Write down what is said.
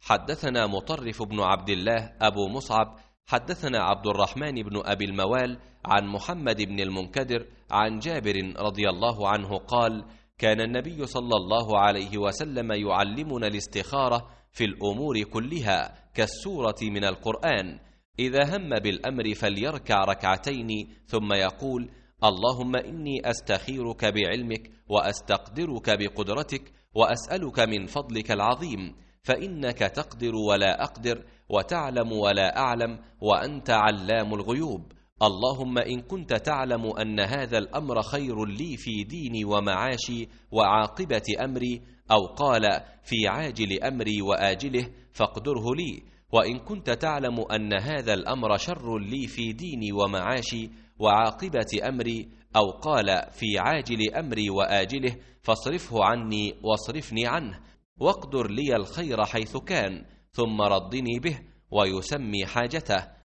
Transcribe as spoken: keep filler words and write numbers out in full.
حدثنا مطرف بن عبد الله أبو مصعب حدثنا عبد الرحمن بن أبي الموال عن محمد بن المنكدر عن جابر رضي الله عنه قال: كان النبي صلى الله عليه وسلم يعلمنا الاستخارة في الأمور كلها كالسورة من القرآن. إذا هم بالأمر فليركع ركعتين ثم يقول: اللهم إني أستخيرك بعلمك وأستقدرك بقدرتك وأسألك من فضلك العظيم، فإنك تقدر ولا أقدر وتعلم ولا أعلم وأنت علام الغيوب. اللهم إن كنت تعلم أن هذا الأمر خير لي في ديني ومعاشي وعاقبة أمري، أو قال في عاجل أمري وآجله، فاقدره لي. وإن كنت تعلم أن هذا الأمر شر لي في ديني ومعاشي وعاقبة أمري، أو قال في عاجل أمري وآجله، فاصرفه عني واصرفني عنه، واقدر لي الخير حيث كان، ثم ردني به، ويسمي حاجته.